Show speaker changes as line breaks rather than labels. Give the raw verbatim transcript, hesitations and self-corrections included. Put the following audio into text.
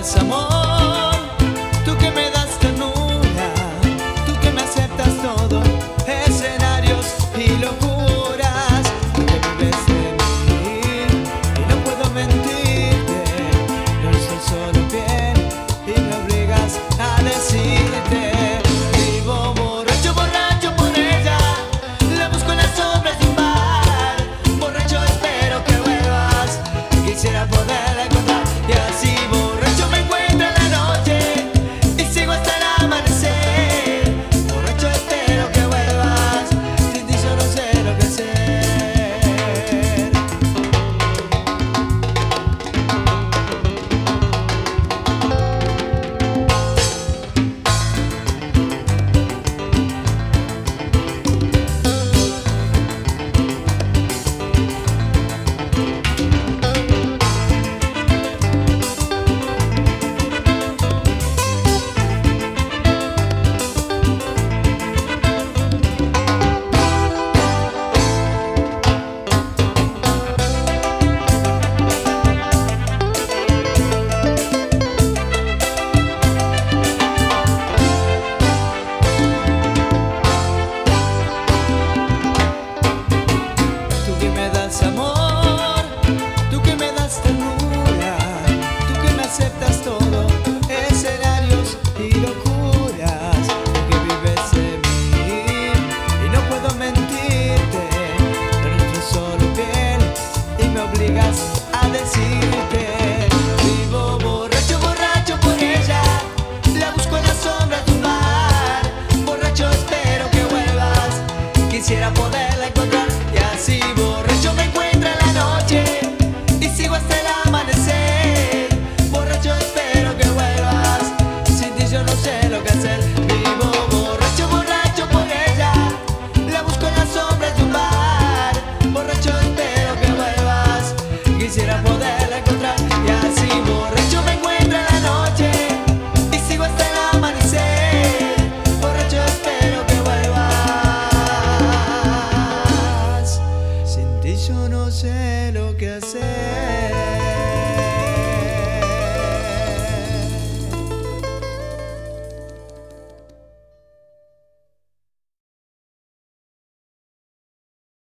das amor, tú que me das ternura, tú que me aceptas todo, escenarios y locuras, tú que vives de mí y no puedo mentirte, no soy solo piel y me obligas a decirte. Vivo borracho, borracho por ella, la busco en las sombras de un bar, borracho espero que vuelvas, quisiera poderla encontrar y así borracho me encuentro en la noche y sigo hasta el amanecer. Borracho espero que vuelvas, sin ti yo no sé lo que hacer. Tú que me das amor, tú que me das ternura, tú que me aceptas todo, escenarios y locuras, tú que vives en mí y no puedo mentirte, lo nuestro es solo piel y me obligas a decirte. Vivo borracho, borracho por ella, la busco en las sombras de un bar, borracho espero que vuelvas, quisiera poderla encontrar y así borracho me encuentro en la noche y sigo hasta el amanecer. Borracho espero que vuelvas, sin ti yo no sé lo que hacer. Vivo borracho, borracho por ella, la busco en las sombras de un bar, borracho espero que vuelvas, quisiera poderla encontrar y así borracho me encuentro en la noche y sigo hasta el amanecer. Borracho espero que vuelvas, sin ti yo no sé lo que hacer.